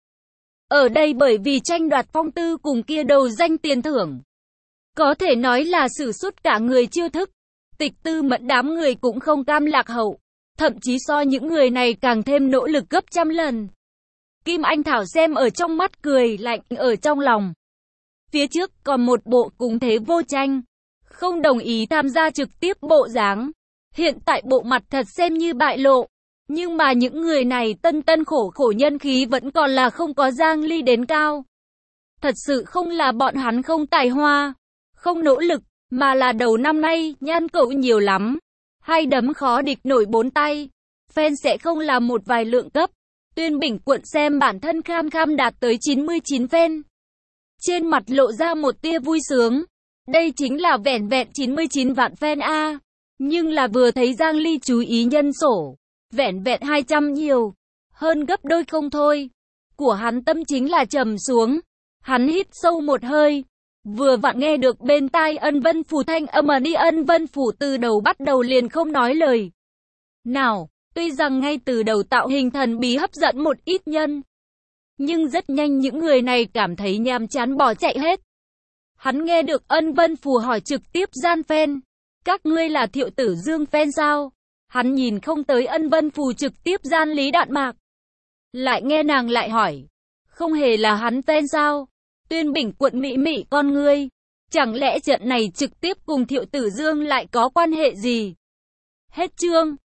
Ở đây bởi vì tranh đoạt phong tư cùng kia đầu danh tiền thưởng. Có thể nói là sử xuất cả người chiêu thức. Tịch Tư Mẫn đám người cũng không cam lạc hậu. Thậm chí so những người này càng thêm nỗ lực gấp trăm lần. Kim Anh Thảo xem ở trong mắt cười lạnh ở trong lòng. Phía trước còn một bộ cùng thế vô tranh. Không đồng ý tham gia trực tiếp bộ dáng. Hiện tại bộ mặt thật xem như bại lộ. Nhưng mà những người này tân tân khổ khổ nhân khí vẫn còn là không có Giang Ly đến cao. Thật sự không là bọn hắn không tài hoa, không nỗ lực, mà là đầu năm nay nhan cậu nhiều lắm. Hai đấm khó địch nổi bốn tay. Fan sẽ không là một vài lượng cấp. Tuyên Bình Quận xem bản thân kham kham đạt tới chín mươi chín fan. Trên mặt lộ ra một tia vui sướng. Đây chính là vẻn vẹn chín mươi chín vạn fan A. Nhưng là vừa thấy Giang Ly chú ý nhân sổ. Vẻn vẹn hai trăm nhiều, hơn gấp đôi không thôi. Của hắn tâm chính là trầm xuống. Hắn hít sâu một hơi. Vừa vặn nghe được bên tai Ân Vân Phủ thanh âm đi. Ân Vân Phủ từ đầu bắt đầu liền không nói lời nào. Tuy rằng ngay từ đầu tạo hình thần bí hấp dẫn một ít nhân, nhưng rất nhanh những người này cảm thấy nhàm chán bỏ chạy hết. Hắn nghe được Ân Vân Phủ hỏi trực tiếp gian fan. Các ngươi là Thiệu Tử Dương fan sao? Hắn nhìn không tới Ân Vân Phù trực tiếp gian Lý Đạn Mạc. Lại nghe nàng lại hỏi. Không hề là hắn fan sao? Tuyên Bình Quận mị mị con ngươi. Chẳng lẽ trận này trực tiếp cùng Thiệu Tử Dương lại có quan hệ gì? Hết chương.